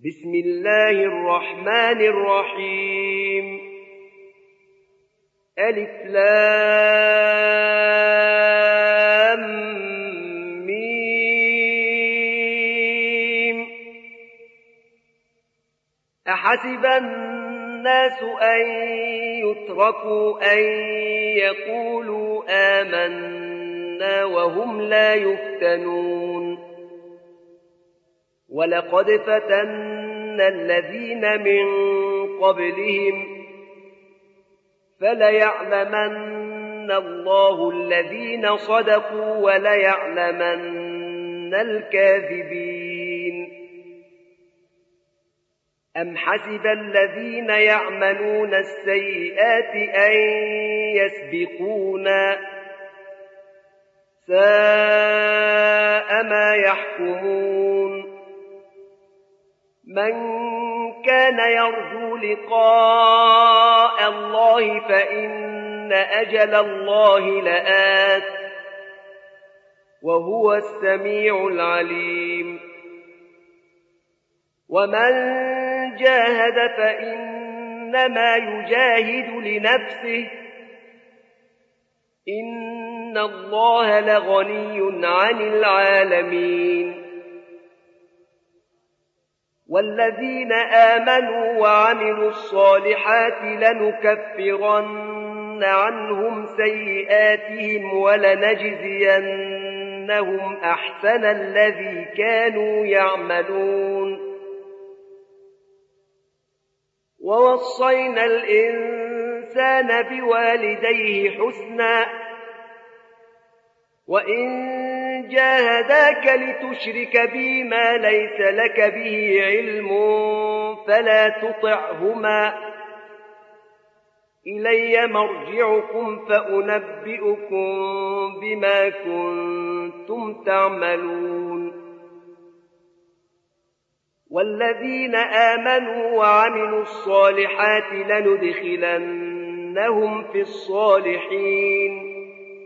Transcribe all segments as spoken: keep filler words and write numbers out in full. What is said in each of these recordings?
بسم الله الرحمن الرحيم ألف لام ميم أحسب الناس أن يتركوا أن يقولوا آمنا وهم لا يفتنون ولقد فتنا الذين من قبلهم فليعلمن الله الذين صدقوا وليعلمن الكاذبين أم حسب الذين يعملون السيئات أن يسبقونا ساء ما يحكمون من كان يرجو لقاء الله فإن أجل الله لآت وهو السميع العليم ومن جاهد فإنما يجاهد لنفسه إن الله لغني عن العالمين والذين آمنوا وعملوا الصالحات لنكفرن عنهم سيئاتهم ولنجزينهم أحسن الذي كانوا يعملون ووصينا الإنسان بوالديه حسنا وإن جاهداك لتشرك بي ما ليس لك به علم فلا تطعهما إلي مرجعكم فأنبئكم بما كنتم تعملون والذين آمنوا وعملوا الصالحات لندخلنهم في الصالحين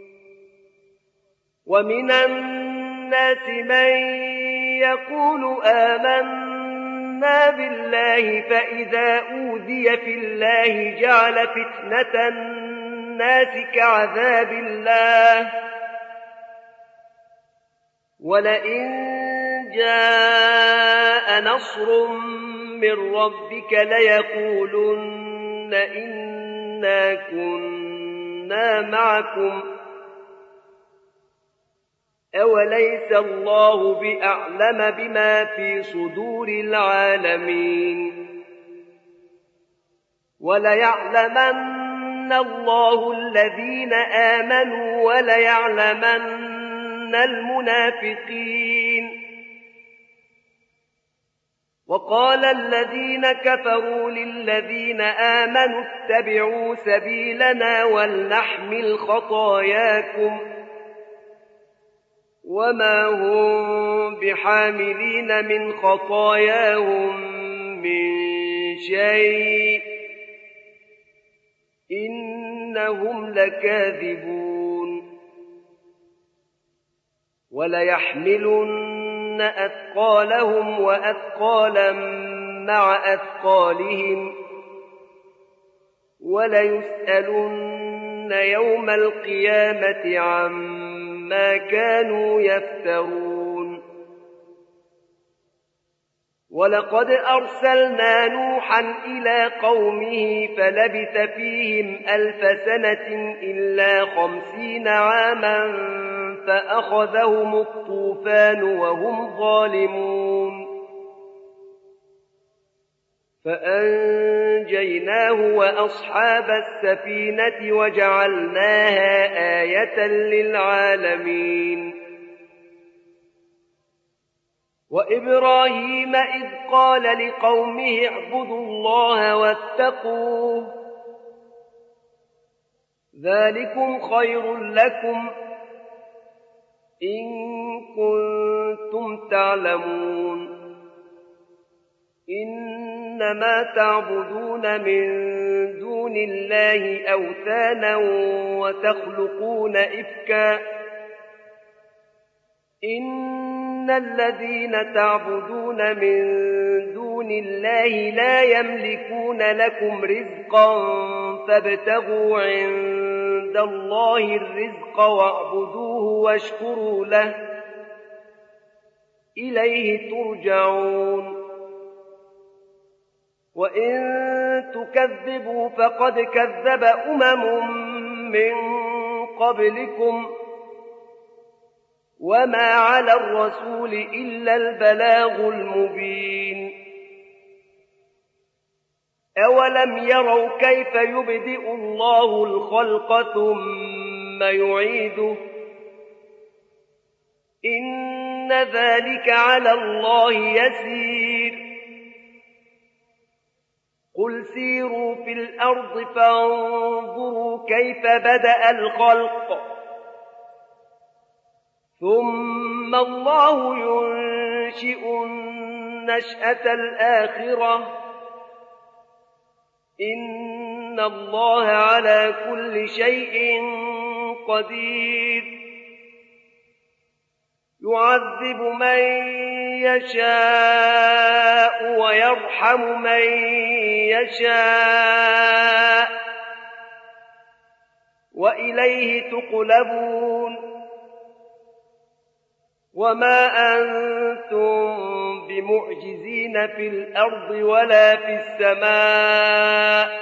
ومن الناس من يقول آمنا بالله فإذا أوذي في الله جعل فتنة الناس كعذاب الله ولئن جاء نصر من ربك ليقولن إنا كنا معكم أوليس الله بأعلم بما في صدور العالمين وليعلمن الله الذين آمنوا وليعلمن المنافقين وقال الذين كفروا للذين آمنوا اتبعوا سبيلنا ولنحمل خطاياكم وما هم بحاملين من خطاياهم من شيء إنهم لكاذبون وليحملن أثقالهم وأثقالا مع أثقالهم وليسألن يوم القيامة عما ما كانوا يفترون ولقد أرسلنا نوحا إلى قومه فلبث فيهم ألف سنة إلا خمسين عاما فأخذهم الطوفان وهم ظالمون فأنجيناه وأصحاب السفينة وجعلناها آية للعالمين وإبراهيم إذ قال لقومه اعبدوا الله واتقوه ذلكم خير لكم إن كنتم تعلمون إنما تعبدون من دون الله أوثانا وتخلقون إفكا إن الذين تعبدون من دون دون الله لا يملكون لكم رزقا فابتغوا عند الله الرزق واعبدوه واشكروا له إليه ترجعون وإن تكذبوا فقد كذب أمم من قبلكم وما على الرسول إلا البلاغ المبين أولم يروا كيف يبدئ الله الخلق ثم يعيده إن ذلك على الله يسير قل سيروا في الأرض فانظروا كيف بدأ الخلق ثم الله ينشئ النشأة الآخرة إن الله على كل شيء قدير يعذب من يشاء ويرحم من يشاء وإليه تقلبون وما أنتم بمعجزين في الأرض ولا في السماء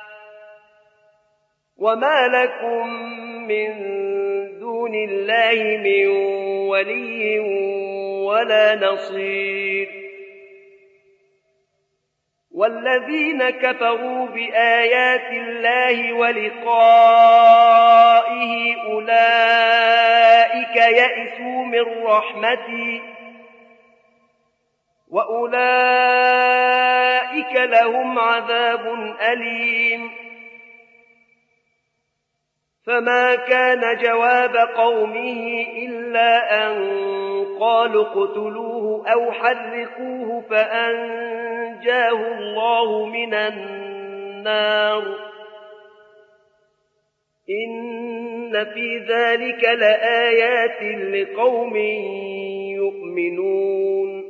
وما لكم من دون الله من ولي ولا نصير والذين كفروا بآيات الله ولقائه أولئك يئسوا من رحمتي وأولئك لهم عذاب أليم فما كان جواب قومه إلا أن قالوا اقتلوه أو حرقوه فأنجاه الله من النار إن في ذلك لآيات لقوم يؤمنون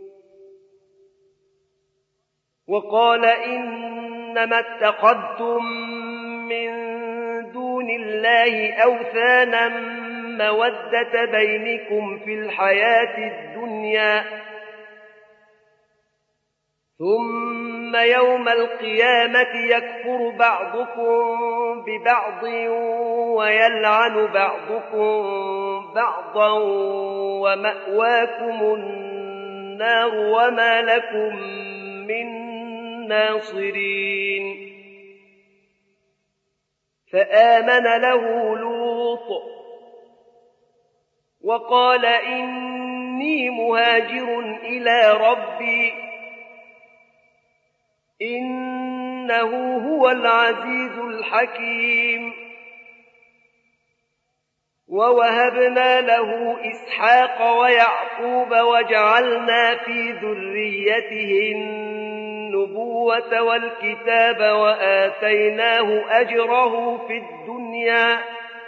وقال إنما اتخذتم من دون الله أوثانا مودة بينكم في الحياة الدنيا ثم يوم القيامة يكفر بعضكم ببعض ويلعن بعضكم بعضا ومأواكم النار وما لكم من ناصرين فآمن له لوط وقال إني مهاجر إلى ربي إنه هو العزيز الحكيم ووهبنا له إسحاق ويعقوب وجعلنا في ذريته النبوة والكتاب وآتيناه أجره في الدنيا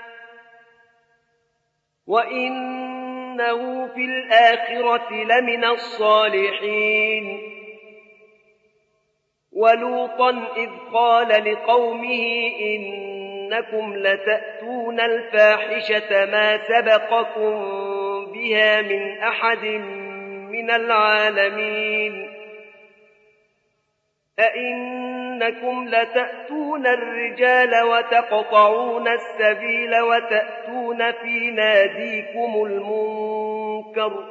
وإنه في الآخرة لمن الصالحين ولوطا إذ قال لقومه إنكم لتأتون الفاحشة ما سبقكم بها من أحد من العالمين أئنكم لتأتون الرجال وتقطعون السبيل وتأتون في ناديكم المنكر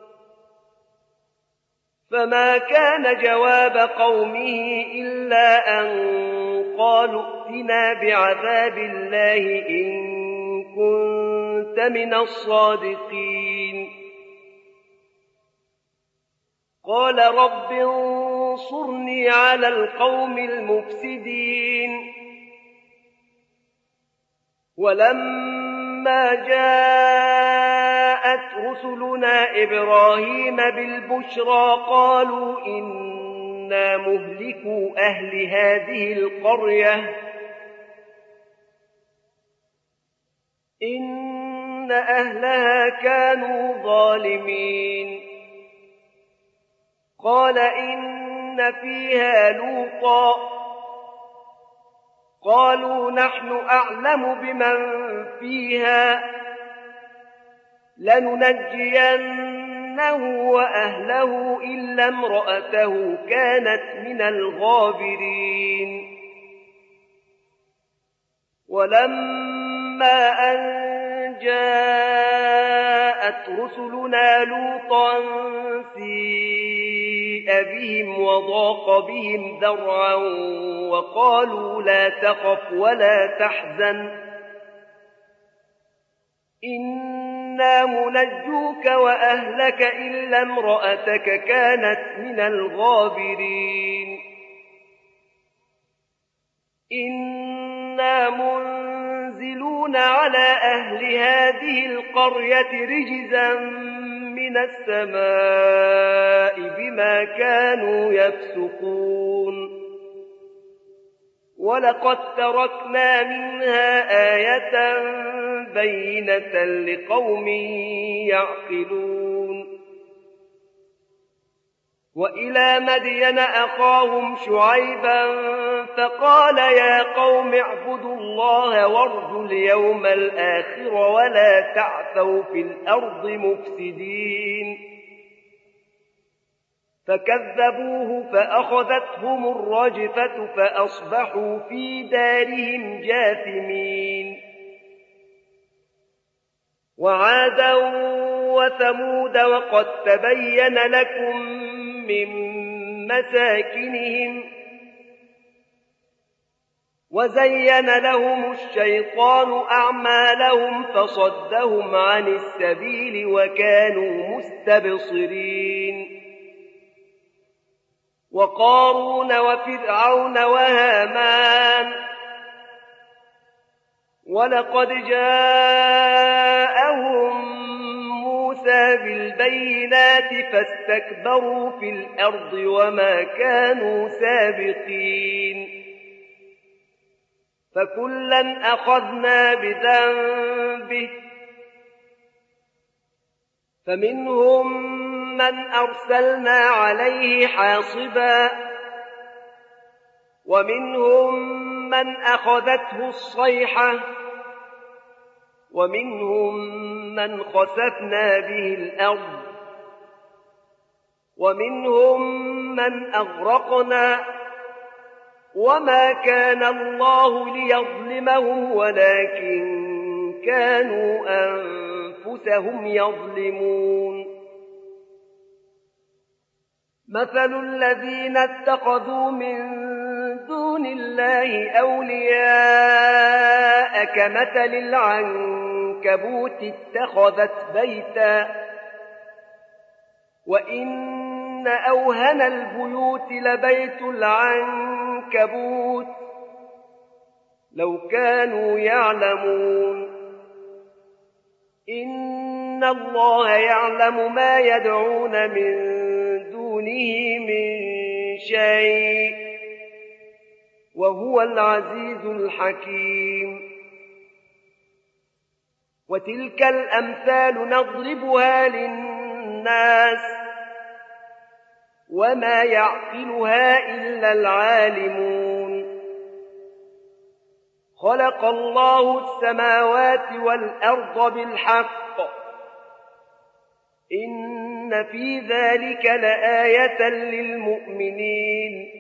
فما كان جواب قومه إلا أن قالوا ائتنا بعذاب الله إن كنت من الصادقين قال رب انصرني على القوم المفسدين ولما جاءت رسلنا إبراهيم بالبشرى قالوا إنا مهلكو أهل هذه القرية إن أهلها كانوا ظالمين قال إن فيها لوطا قالوا نحن أعلم بمن فيها لننجينه وأهله إلا امرأته كانت من الغابرين ولما أن جاءت رسلنا لوطا سيء بهم وضاق بهم ذرعا وقالوا لا تخف ولا تحزن إنا منجوك وأهلك إلا امرأتك كانت من الغابرين إنا منزلون على أهل هذه القرية رجزا من السماء بما كانوا يفسقون ولقد تركنا منها آية بينة لقوم يعقلون وإلى مدين أخاهم شعيبا فقال يا قوم اعبدوا الله وارجوا اليوم الآخر ولا تعثوا في الأرض مفسدين فكذبوه فأخذتهم الرجفة فأصبحوا في دارهم جاثمين وعادا وثمود وقد تبين لكم من مساكنهم وزين لهم الشيطان أعمالهم فصدهم عن السبيل وكانوا مستبصرين وقارون وفرعون وهامان ولقد جاءهم موسى بالبينات فاستكبروا في الأرض وما كانوا سابقين فكلا أخذنا بذنبه فمنهم من أرسلنا عليه حاصبا ومنهم من أخذته الصيحة ومنهم من خسفنا به الأرض ومنهم من أغرقنا وما كان الله ليظلمهم ولكن كانوا أنفسهم يظلمون مثل الذين اتخذوا من دون الله أولياء كمثل العنكبوت اتخذت بيتا وإن أوهن البيوت لبيت العنكبوت لو كانوا يعلمون إن الله يعلم ما يدعون من دونه من شيء وهو العزيز الحكيم وتلك الأمثال نضربها للناس وما يعقلها إلا العالمون خلق الله السماوات والأرض بالحق إن في ذلك لآية للمؤمنين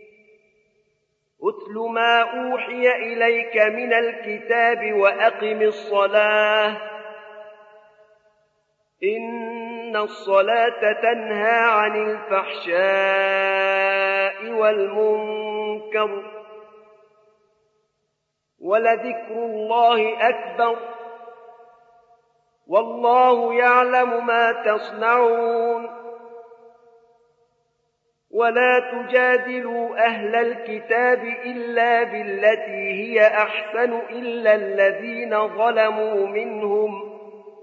أتل ما أوحي إليك من الكتاب وأقم الصلاة إن الصلاة تنهى عن الفحشاء والمنكر ولذكر الله أكبر والله يعلم ما تصنعون ولا تجادلوا أهل الكتاب إلا بالتي هي أحسن إلا الذين ظلموا منهم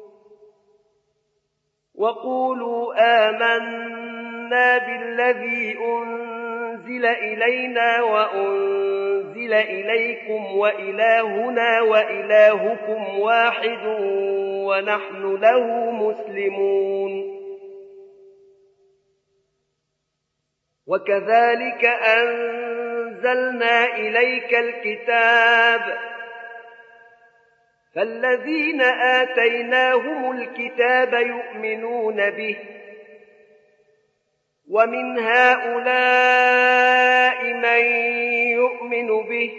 وقولوا آمنا بالذي أنزل إلينا وأنزل إليكم وإلهنا وإلهكم واحد ونحن له مسلمون وكذلك أنزلنا إليك الكتاب فالذين آتيناهم الكتاب يؤمنون به ومن هؤلاء من يؤمن به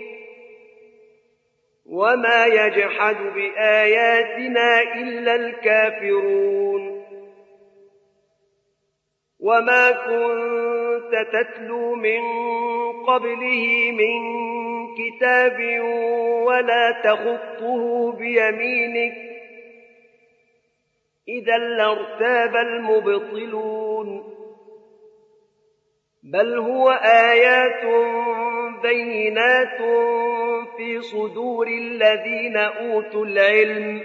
وما يجحد بآياتنا إلا الكافرون وما كنت تتلو من قبله من كتاب ولا تخطه بيمينك إذا لارتاب المبطلون بل هو آيات بينات في صدور الذين أوتوا العلم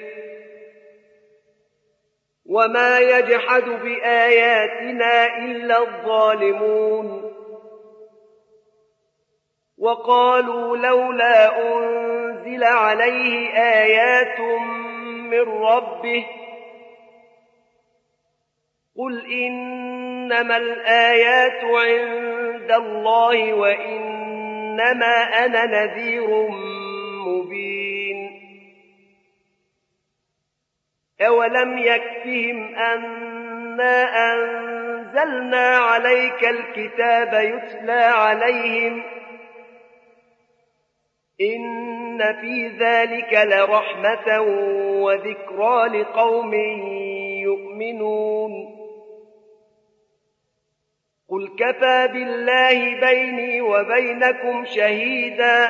وما يجحد بآياتنا إلا الظالمون وقالوا لولا أنزل عليه آيات من ربه قل إنما الآيات عند الله وإنما أنا نذير مبين أولم يكفهم أنا أنزلنا عليك الكتاب يتلى عليهم إن في ذلك لرحمة وذكرى لقوم يؤمنون قل كفى بالله بيني وبينكم شهيدا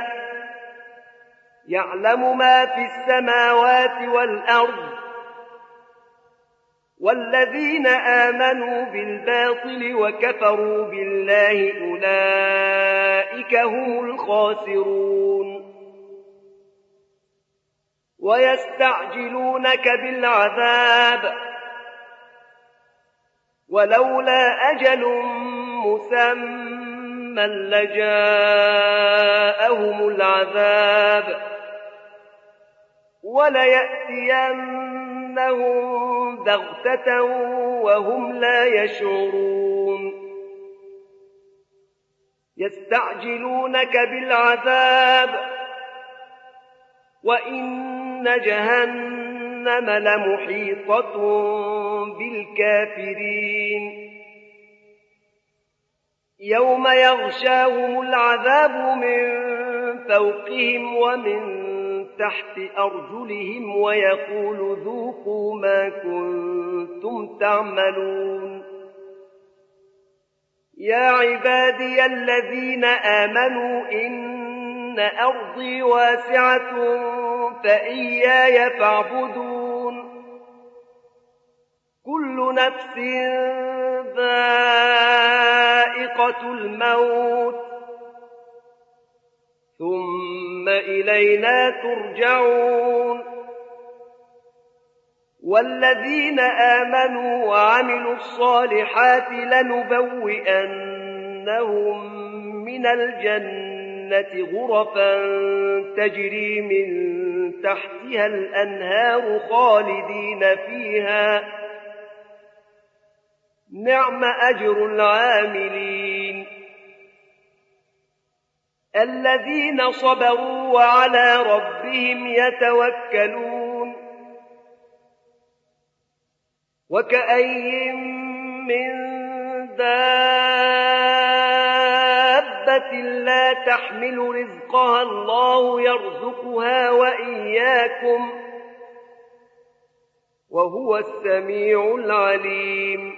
يعلم ما في السماوات والأرض والذين آمنوا بالباطل وكفروا بالله أولئك هم الخاسرون ويستعجلونك بالعذاب ولولا أجل مسمى لجاءهم العذاب وليأتينهم بغتة وهم لا يشعرون يستعجلونك بالعذاب وإن جهنم لمحيطة بالكافرين يوم يغشاهم العذاب من فوقهم ومن تحت أرجلهم ويقول ذوقوا ما كنتم تعملون يا عبادي الذين آمنوا إن أرضي واسعة فإياي فاعبدون كل نفس ذائقة الموت ثم إلينا ترجعون والذين آمنوا وعملوا الصالحات لنبوئنهم من الجنة غرفا تجري من تحتها الأنهار خالدين فيها نعم أجر العاملين الذين صبروا وعلى ربهم يتوكلون وكأي من دابة لا تحمل رزقها الله يرزقها وإياكم وهو السميع العليم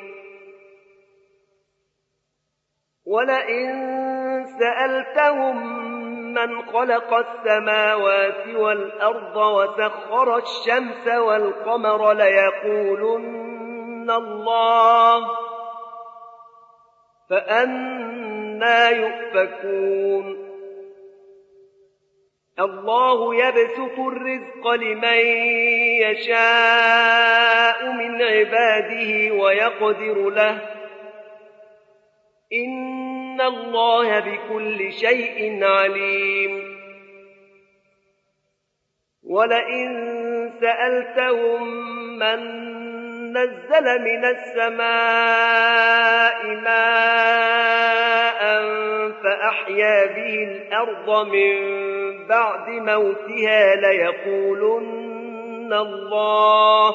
ولئن سألتهم من خلق السماوات والأرض وسخر الشمس والقمر ليقولن الله فأنى يؤفكون الله يبسط الرزق لمن يشاء من عباده ويقدر له إن الله بكل شيء عليم ولئن سألتهم من نزل من السماء ماء فأحيا به الأرض من بعد موتها ليقولن الله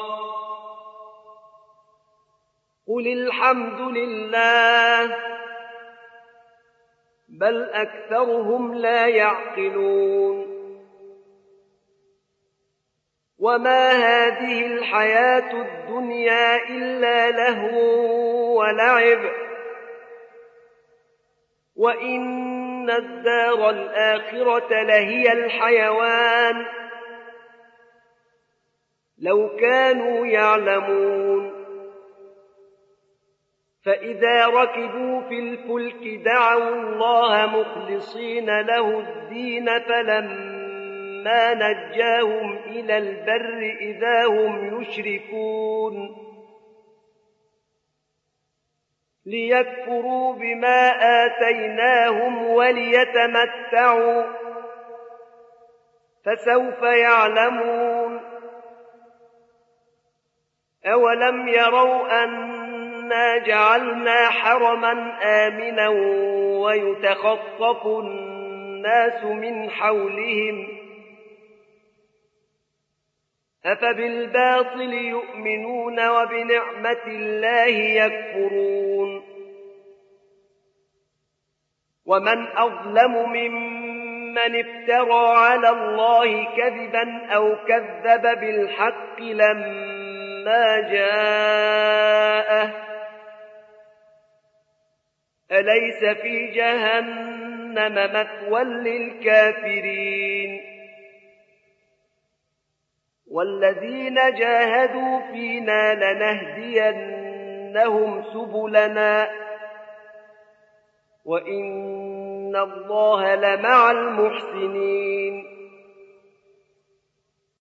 قل الحمد لله بل أكثرهم لا يعقلون وما هذه الحياة الدنيا إلا لهو ولعب وإن الدار الآخرة لهي الحيوان لو كانوا يعلمون فإذا ركبوا في الفلك دعوا الله مخلصين له الدين فلما نجاهم إلى البر إذا هم يشركون ليكفروا بما آتيناهم وليتمتعوا فسوف يعلمون أولم يروا أنا جعلنا حرما آمنا ويتخطف الناس من حولهم أفبالباطل يؤمنون وبنعمة الله يكفرون ومن أظلم ممن افترى على الله كذبا أو كذب بالحق لما جاءه أليس في جهنم مثوى للكافرين والذين جاهدوا فينا لنهدينهم سبلنا وإن الله لمع المحسنين